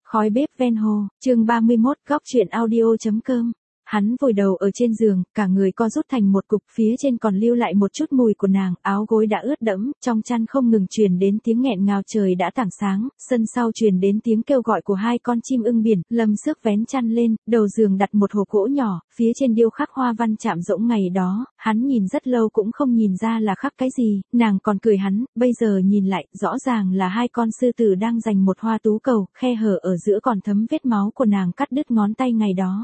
Khói bếp ven hồ, chương 31, góc truyện audio.com. Hắn vùi đầu ở trên giường, cả người co rút thành một cục, phía trên còn lưu lại một chút mùi của nàng, áo gối đã ướt đẫm, trong chăn không ngừng truyền đến tiếng nghẹn ngào. Trời đã tảng sáng, sân sau truyền đến tiếng kêu gọi của hai con chim ưng biển. Lâm Xước vén chăn lên, đầu giường đặt một hộp gỗ nhỏ, phía trên điêu khắc hoa văn chạm rỗng ngày đó, hắn nhìn rất lâu cũng không nhìn ra là khắc cái gì, nàng còn cười hắn, bây giờ nhìn lại, rõ ràng là hai con sư tử đang giành một hoa tú cầu, khe hở ở giữa còn thấm vết máu của nàng cắt đứt ngón tay ngày đó.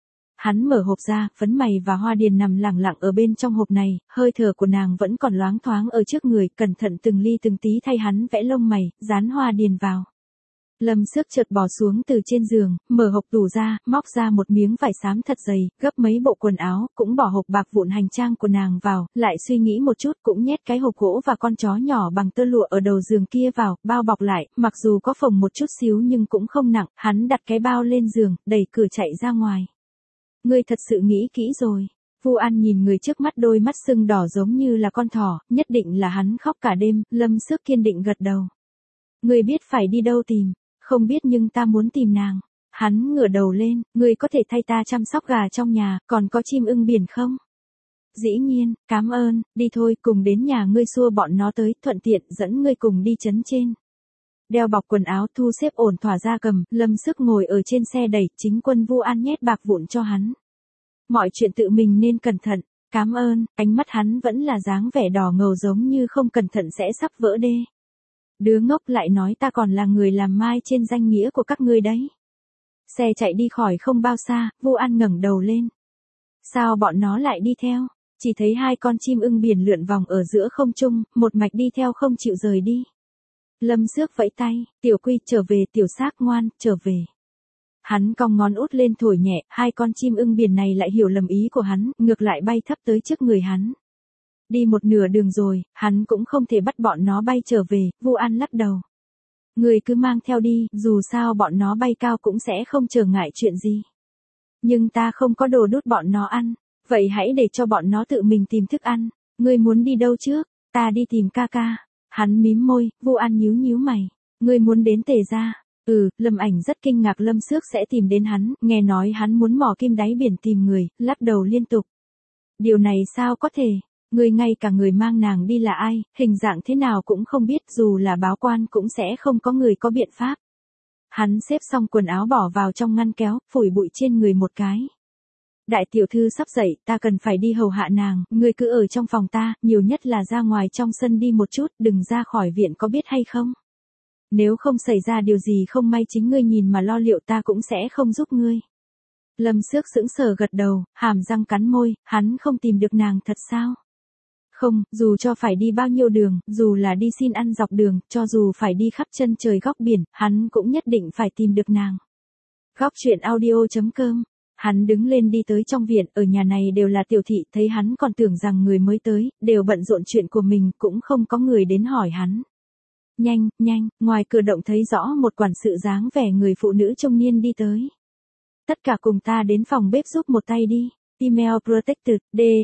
Hắn mở hộp ra, phấn mày và hoa điền nằm lẳng lặng ở bên trong hộp này, hơi thở của nàng vẫn còn loáng thoáng ở trước người, cẩn thận từng ly từng tí thay hắn vẽ lông mày, dán hoa điền vào. Lâm Xước chợt bò xuống từ trên giường, mở hộp tủ ra, móc ra một miếng vải xám thật dày, gấp mấy bộ quần áo, cũng bỏ hộp bạc vụn hành trang của nàng vào, lại suy nghĩ một chút cũng nhét cái hộp gỗ và con chó nhỏ bằng tơ lụa ở đầu giường kia vào, bao bọc lại, mặc dù có phồng một chút xíu nhưng cũng không nặng, hắn đặt cái bao lên giường, đẩy cửa chạy ra ngoài. Ngươi thật sự nghĩ kỹ rồi. Vu An nhìn người trước mắt, đôi mắt sưng đỏ giống như là con thỏ, nhất định là hắn khóc cả đêm. Lâm Xước kiên định gật đầu. Ngươi biết phải đi đâu tìm? Không biết, nhưng ta muốn tìm nàng. Hắn ngửa đầu lên, ngươi có thể thay ta chăm sóc gà trong nhà, còn có chim ưng biển không? Dĩ nhiên, cảm ơn, đi thôi, cùng đến nhà ngươi xua bọn nó tới, thuận tiện dẫn ngươi cùng đi trấn trên. Đeo bọc quần áo, thu xếp ổn thỏa ra cầm, Lâm Xước ngồi ở trên xe đẩy, chính quân Vu An nhét bạc vụn cho hắn. Mọi chuyện tự mình nên cẩn thận, cảm ơn, ánh mắt hắn vẫn là dáng vẻ đỏ ngầu giống như không cẩn thận sẽ sắp vỡ đê. Đứa ngốc, lại nói ta còn là người làm mai trên danh nghĩa của các ngươi đấy. Xe chạy đi khỏi không bao xa, Vu An ngẩng đầu lên. Sao bọn nó lại đi theo? Chỉ thấy hai con chim ưng biển lượn vòng ở giữa không trung, một mạch đi theo không chịu rời đi. Lâm Xước vẫy tay, Tiểu Quy, trở về, Tiểu Xác ngoan, trở về. Hắn cong ngón út lên thổi nhẹ, hai con chim ưng biển này lại hiểu lầm ý của hắn, ngược lại bay thấp tới trước người hắn. Đi một nửa đường rồi, hắn cũng không thể bắt bọn nó bay trở về. Vu An lắc đầu. Người cứ mang theo đi, dù sao bọn nó bay cao cũng sẽ không trở ngại chuyện gì. Nhưng ta không có đồ đút bọn nó ăn, vậy hãy để cho bọn nó tự mình tìm thức ăn. Ngươi muốn đi đâu trước? Ta đi tìm ca ca. Hắn mím môi, Vu An nhíu nhíu mày. Ngươi muốn đến Tề gia? Lâm Ảnh rất kinh ngạc Lâm Xước sẽ tìm đến hắn, nghe nói hắn muốn mò kim đáy biển tìm người, lắc đầu liên tục. Điều này sao có thể? Ngươi ngay cả người mang nàng đi là ai, hình dạng thế nào cũng không biết, dù là báo quan cũng sẽ không có người có biện pháp. Hắn xếp xong quần áo bỏ vào trong ngăn kéo, phủi bụi trên người một cái. Đại tiểu thư sắp dậy, ta cần phải đi hầu hạ nàng, ngươi cứ ở trong phòng ta, nhiều nhất là ra ngoài trong sân đi một chút, đừng ra khỏi viện, có biết hay không? Nếu không xảy ra điều gì không may chính ngươi nhìn mà lo liệu, ta cũng sẽ không giúp ngươi. Lâm Xước sững sờ gật đầu, hàm răng cắn môi, hắn không tìm được nàng thật sao? Không, dù cho phải đi bao nhiêu đường, dù là đi xin ăn dọc đường, cho dù phải đi khắp chân trời góc biển, hắn cũng nhất định phải tìm được nàng. Góc truyện audio.com. Hắn đứng lên đi tới trong viện, ở nhà này đều là tiểu thị, thấy hắn còn tưởng rằng người mới tới, đều bận rộn chuyện của mình, cũng không có người đến hỏi hắn. Nhanh, nhanh, ngoài cửa động thấy rõ một quản sự dáng vẻ người phụ nữ trung niên đi tới. Tất cả cùng ta đến phòng bếp giúp một tay đi. Email protected,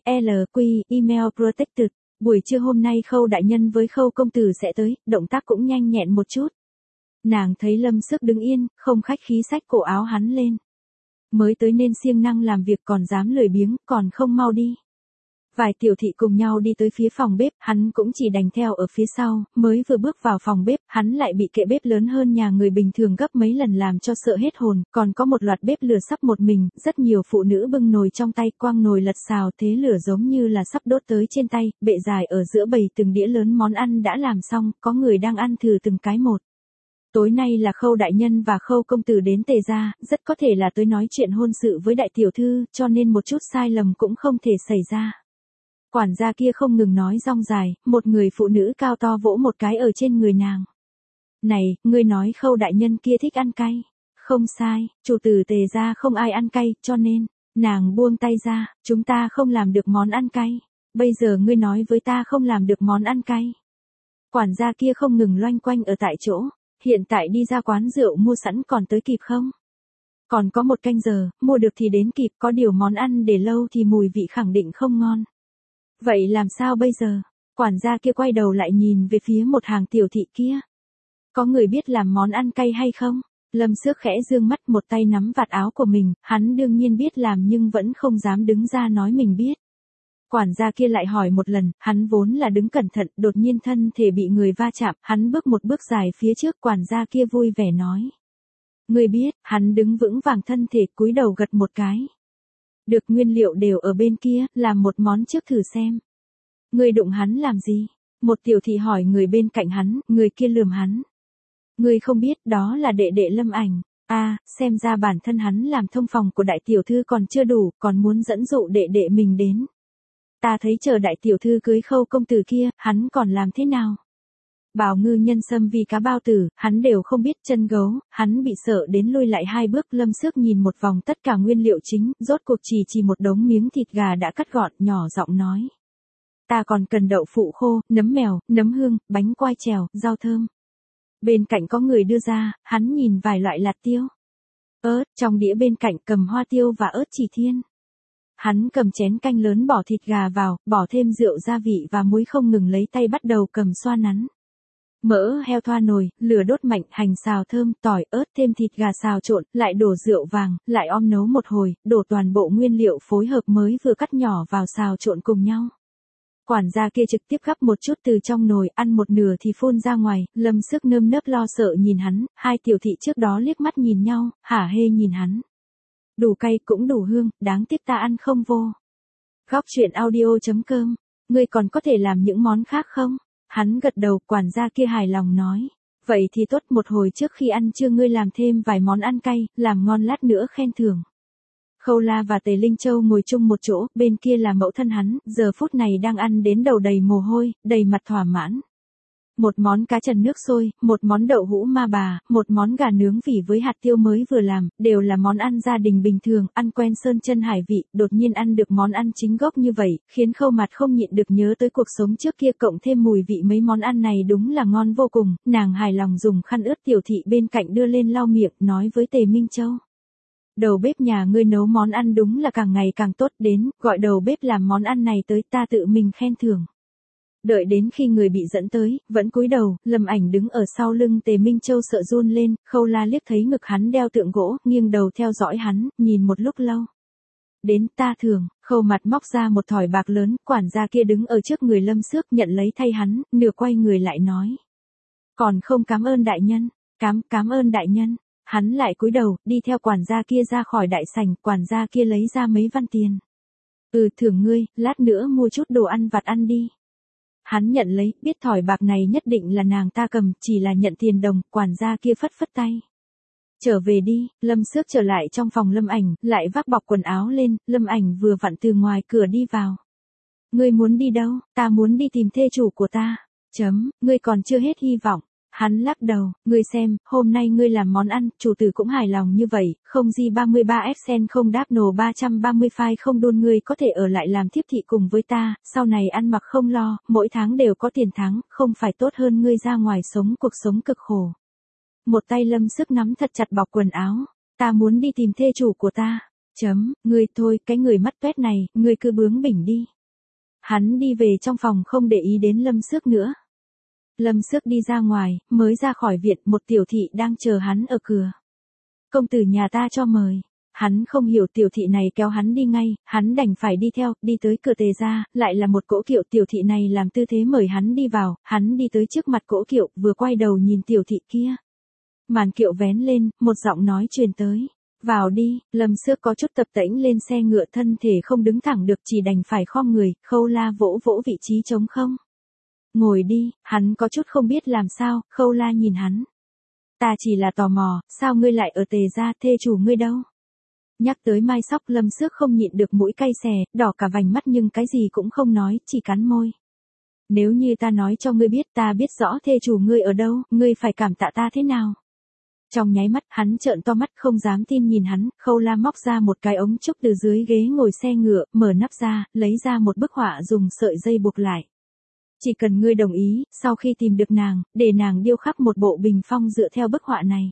DLQ, email protected. Buổi trưa hôm nay Khâu đại nhân với Khâu công tử sẽ tới, động tác cũng nhanh nhẹn một chút. Nàng thấy Lâm Xước đứng yên, không khách khí xách cổ áo hắn lên. Mới tới nên siêng năng làm việc, còn dám lười biếng, còn không mau đi. Vài tiểu thị cùng nhau đi tới phía phòng bếp, hắn cũng chỉ đành theo ở phía sau, mới vừa bước vào phòng bếp, hắn lại bị kệ bếp lớn hơn nhà người bình thường gấp mấy lần làm cho sợ hết hồn, còn có một loạt bếp lửa sắp một mình, rất nhiều phụ nữ bưng nồi trong tay, quăng nồi lật xào, thế lửa giống như là sắp đốt tới trên tay, bệ dài ở giữa bầy từng đĩa lớn món ăn đã làm xong, có người đang ăn thử từng cái một. Tối nay là Khâu đại nhân và Khâu công tử đến Tề gia, rất có thể là tới nói chuyện hôn sự với đại tiểu thư, cho nên một chút sai lầm cũng không thể xảy ra. Quản gia kia không ngừng nói rong dài, một người phụ nữ cao to vỗ một cái ở trên người nàng. Này, ngươi nói Khâu đại nhân kia thích ăn cay. Không sai, chủ tử Tề gia không ai ăn cay, cho nên, nàng buông tay ra, chúng ta không làm được món ăn cay. Bây giờ ngươi nói với ta không làm được món ăn cay. Quản gia kia không ngừng loanh quanh ở tại chỗ, hiện tại đi ra quán rượu mua sẵn còn tới kịp không? Còn có 1 canh giờ, mua được thì đến kịp, có điều món ăn để lâu thì mùi vị khẳng định không ngon. Vậy làm sao bây giờ? Quản gia kia quay đầu lại nhìn về phía một hàng tiểu thị kia. Có người biết làm món ăn cay hay không? Lâm Xước khẽ dương mắt, một tay nắm vạt áo của mình, hắn đương nhiên biết làm nhưng vẫn không dám đứng ra nói mình biết. Quản gia kia lại hỏi một lần, hắn vốn là đứng cẩn thận, đột nhiên thân thể bị người va chạm, hắn bước một bước dài phía trước, quản gia kia vui vẻ nói. Người biết, hắn đứng vững vàng thân thể, cúi đầu gật một cái. Được, nguyên liệu đều ở bên kia, làm một món trước thử xem. Người đụng hắn làm gì? Một tiểu thị hỏi người bên cạnh hắn, người kia lườm hắn. Người không biết, đó là đệ đệ Lâm Ảnh. Xem ra bản thân hắn làm thông phòng của đại tiểu thư còn chưa đủ, còn muốn dẫn dụ đệ đệ mình đến. Ta thấy chờ đại tiểu thư cưới Khâu công tử kia, hắn còn làm thế nào? Bào ngư nhân sâm vì cá bao tử, hắn đều không biết, chân gấu, hắn bị sợ đến lui lại 2 bước. Lâm Xước nhìn một vòng tất cả nguyên liệu chính, rốt cuộc chỉ một đống miếng thịt gà đã cắt gọn, nhỏ giọng nói. Ta còn cần đậu phụ khô, nấm mèo, nấm hương, bánh quai trèo, rau thơm. Bên cạnh có người đưa ra, hắn nhìn vài loại lạt tiêu. Ớt, trong đĩa bên cạnh cầm hoa tiêu và ớt chỉ thiên. Hắn cầm chén canh lớn bỏ thịt gà vào, bỏ thêm rượu gia vị và muối, không ngừng lấy tay bắt đầu cầm xoa nắn. Mỡ heo thoa nồi, lửa đốt mạnh, hành xào thơm, tỏi, ớt, thêm thịt gà xào trộn, lại đổ rượu vàng, lại om nấu một hồi, đổ toàn bộ nguyên liệu phối hợp mới vừa cắt nhỏ vào xào trộn cùng nhau. Quản gia kia trực tiếp gắp một chút từ trong nồi, ăn một nửa thì phun ra ngoài. Lâm Xước nơm nớp lo sợ nhìn hắn, 2 tiểu thị trước đó liếc mắt nhìn nhau, hả hê nhìn hắn. Đủ cay cũng đủ hương, đáng tiếc ta ăn không vô. Góc truyện audio.com, ngươi còn có thể làm những món khác không? Hắn gật đầu, quản gia kia hài lòng nói. Vậy thì tốt, một hồi trước khi ăn trưa ngươi làm thêm vài món ăn cay, làm ngon lát nữa khen thưởng. Khâu La và Tề Linh Châu ngồi chung một chỗ, bên kia là mẫu thân hắn, giờ phút này đang ăn đến đầu đầy mồ hôi, đầy mặt thỏa mãn. Một món cá trần nước sôi, một món đậu hũ ma bà, một món gà nướng vỉ với hạt tiêu mới vừa làm, đều là món ăn gia đình bình thường, ăn quen sơn chân hải vị, đột nhiên ăn được món ăn chính gốc như vậy, khiến Khâu Mạt không nhịn được nhớ tới cuộc sống trước kia, cộng thêm mùi vị mấy món ăn này đúng là ngon vô cùng. Nàng hài lòng dùng khăn ướt tiểu thị bên cạnh đưa lên lau miệng, nói với Tề Minh Châu. Đầu bếp nhà ngươi nấu món ăn đúng là càng ngày càng tốt, đến, gọi đầu bếp làm món ăn này tới, ta tự mình khen thưởng. Đợi đến khi người bị dẫn tới, vẫn cúi đầu, Lâm Ảnh đứng ở sau lưng Tề Minh Châu sợ run lên. Khâu La liếc thấy ngực hắn đeo tượng gỗ, nghiêng đầu theo dõi hắn, nhìn một lúc lâu. Đến, ta thưởng. Khâu Mạt móc ra một thỏi bạc lớn, quản gia kia đứng ở trước người Lâm Xước nhận lấy thay hắn, nửa quay người lại nói. Còn không cảm ơn đại nhân. Cảm ơn đại nhân. Hắn lại cúi đầu, đi theo quản gia kia ra khỏi đại sảnh, quản gia kia lấy ra mấy văn tiền. Thưởng ngươi, lát nữa mua chút đồ ăn vặt ăn đi. Hắn nhận lấy, biết thỏi bạc này nhất định là nàng ta cầm, chỉ là nhận tiền đồng, quản gia kia phất phất tay. Trở về đi. Lâm Xước trở lại trong phòng Lâm Ảnh, lại vác bọc quần áo lên. Lâm Ảnh vừa vặn từ ngoài cửa đi vào. Ngươi muốn đi đâu? Ta muốn đi tìm thê chủ của ta. Ngươi còn chưa hết hy vọng. Hắn lắc đầu, ngươi xem, hôm nay ngươi làm món ăn, chủ tử cũng hài lòng như vậy, không G33 Fsen không đáp nổ 330 phai không đôn, ngươi có thể ở lại làm thiếp thị cùng với ta, sau này ăn mặc không lo, mỗi tháng đều có tiền thắng, không phải tốt hơn ngươi ra ngoài sống cuộc sống cực khổ. Một tay Lâm Xước nắm thật chặt bọc quần áo, ta muốn đi tìm thê chủ của ta. Ngươi thôi, cái người mắt toét này, ngươi cứ bướng bỉnh đi. Hắn đi về trong phòng không để ý đến Lâm Xước nữa. Lâm Xước đi ra ngoài, mới ra khỏi viện, một tiểu thị đang chờ hắn ở cửa. Công tử nhà ta cho mời. Hắn không hiểu tiểu thị này kéo hắn đi ngay, hắn đành phải đi theo, đi tới cửa Tề gia, lại là một cỗ kiệu, tiểu thị này làm tư thế mời hắn đi vào, hắn đi tới trước mặt cỗ kiệu, vừa quay đầu nhìn tiểu thị kia. Màn kiệu vén lên, một giọng nói truyền tới. Vào đi. Lâm Xước có chút tập tễnh lên xe ngựa, thân thể không đứng thẳng được, chỉ đành phải khom người. Khâu La vỗ vỗ vị trí trống không. Ngồi đi. Hắn có chút không biết làm sao. Khâu La nhìn hắn. Ta chỉ là tò mò, sao ngươi lại ở Tề gia, thê chủ ngươi đâu? Nhắc tới Mai Sóc, Lâm Xước không nhịn được mũi cay xè, đỏ cả vành mắt nhưng cái gì cũng không nói, chỉ cắn môi. Nếu như ta nói cho ngươi biết, ta biết rõ thê chủ ngươi ở đâu, ngươi phải cảm tạ ta thế nào? Trong nháy mắt, hắn trợn to mắt không dám tin nhìn hắn. Khâu La móc ra một cái ống trúc từ dưới ghế ngồi xe ngựa, mở nắp ra, lấy ra một bức họa dùng sợi dây buộc lại. Chỉ cần ngươi đồng ý, sau khi tìm được nàng, để nàng điêu khắc một bộ bình phong dựa theo bức họa này.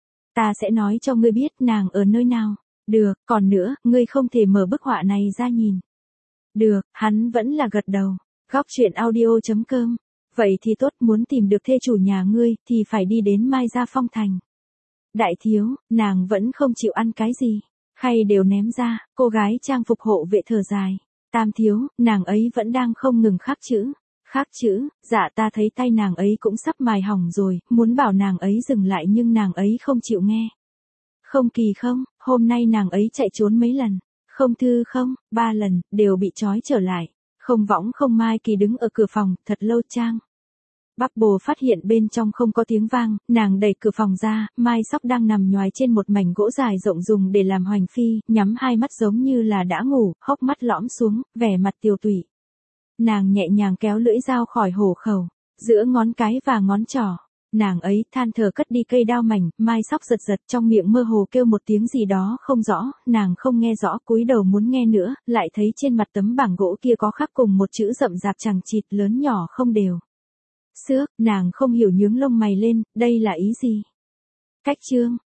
Ta sẽ nói cho ngươi biết nàng ở nơi nào. Được, còn nữa, ngươi không thể mở bức họa này ra nhìn. Được, hắn vẫn là gật đầu. Góc truyện audio.com. Vậy thì tốt, muốn tìm được thê chủ nhà ngươi, thì phải đi đến Mai Gia Phong Thành. Đại thiếu, nàng vẫn không chịu ăn cái gì. Khay đều ném ra, cô gái trang phục hộ vệ thở dài. Tam thiếu, nàng ấy vẫn đang không ngừng khắc chữ. Khắc chữ, dạ ta thấy tay nàng ấy cũng sắp mài hỏng rồi, muốn bảo nàng ấy dừng lại nhưng nàng ấy không chịu nghe. Không kỳ không, hôm nay nàng ấy chạy trốn mấy lần. Không thư không, 3 lần, đều bị trói trở lại. Không võng không Mai Kỳ đứng ở cửa phòng, thật lâu trang. Bác Bồ phát hiện bên trong không có tiếng vang, nàng đẩy cửa phòng ra, Mai Sóc đang nằm nhoài trên một mảnh gỗ dài rộng dùng để làm hoành phi, nhắm hai mắt giống như là đã ngủ, hốc mắt lõm xuống, vẻ mặt tiều tụy. Nàng nhẹ nhàng kéo lưỡi dao khỏi hổ khẩu, giữa ngón cái và ngón trỏ. Nàng ấy than thở cất đi cây đao mảnh, Mai Sóc giật giật trong miệng mơ hồ kêu một tiếng gì đó không rõ, nàng không nghe rõ, cúi đầu muốn nghe nữa, lại thấy trên mặt tấm bảng gỗ kia có khắc cùng một chữ rậm rạp chằng chịt lớn nhỏ không đều. Xước, nàng không hiểu nhướng lông mày lên, đây là ý gì? Cách chương,